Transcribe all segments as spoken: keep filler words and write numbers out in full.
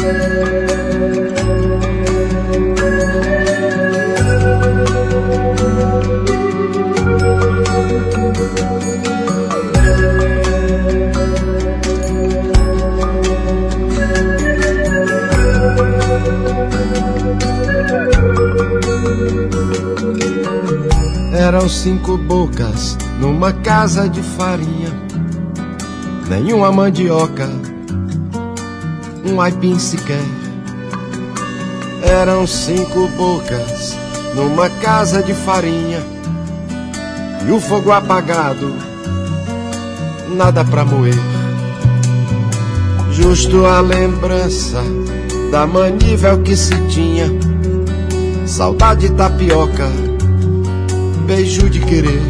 Eram cinco bocas numa casa de farinha, nenhuma mandioca, um aipim sequer. Eram cinco bocas numa casa de farinha, e o fogo apagado, nada pra moer. Justo a lembrança da manível que se tinha, saudade de tapioca, beijo de querer.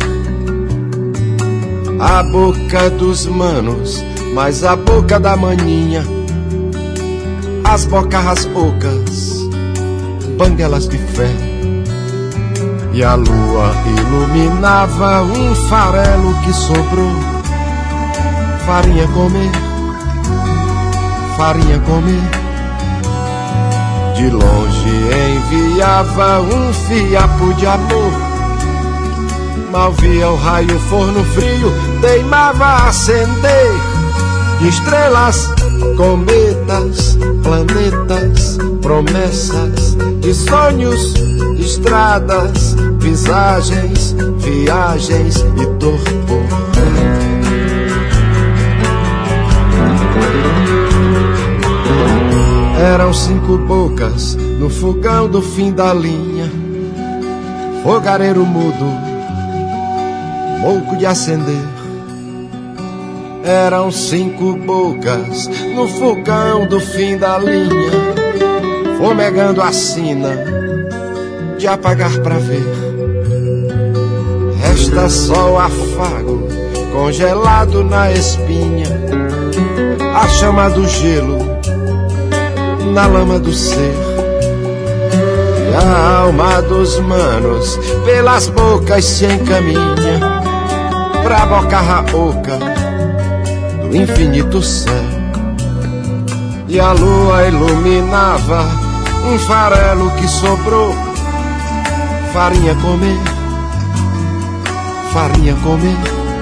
A boca dos manos, mas a boca da maninha, as bocarras ocas, banguelas de fé. E a lua iluminava um farelo que sobrou. Farinha comer, farinha comer. De longe enviava um fiapo de amor. Mal via o raio, o forno frio teimava a acender. Estrelas, cometas, planetas, promessas de sonhos, estradas, visagens, viagens e torpor. Eram cinco bocas no fogão do fim da linha, fogareiro mudo, pouco de acender. Eram cinco bocas no fogão do fim da linha, fomegando a sina de apagar pra ver. Resta só o afago congelado na espinha, a chama do gelo na lama do ser. E a alma dos manos pelas bocas se encaminha pra bocarra oca do infinito céu. E a lua iluminava um farelo que sobrou. Farinha comer, farinha comer.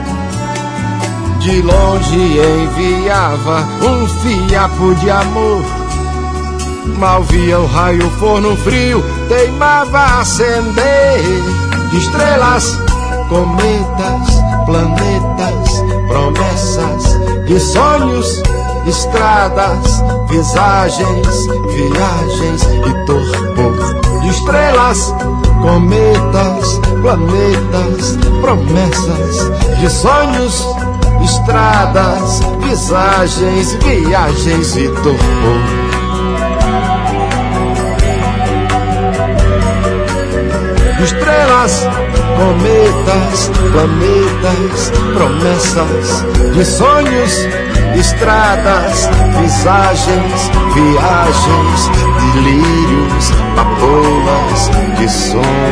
De longe enviava um fiapo de amor. Mal via o raio, o forno frio teimava a acender. De estrelas, cometas, planetas, promessas de sonhos, estradas, visagens, viagens e torpor. De estrelas, cometas, planetas, promessas de sonhos, estradas, visagens, viagens e torpor. Estrelas, cometas, planetas, promessas de sonhos, estradas, visagens, viagens, delírios, papoulas de sonhos.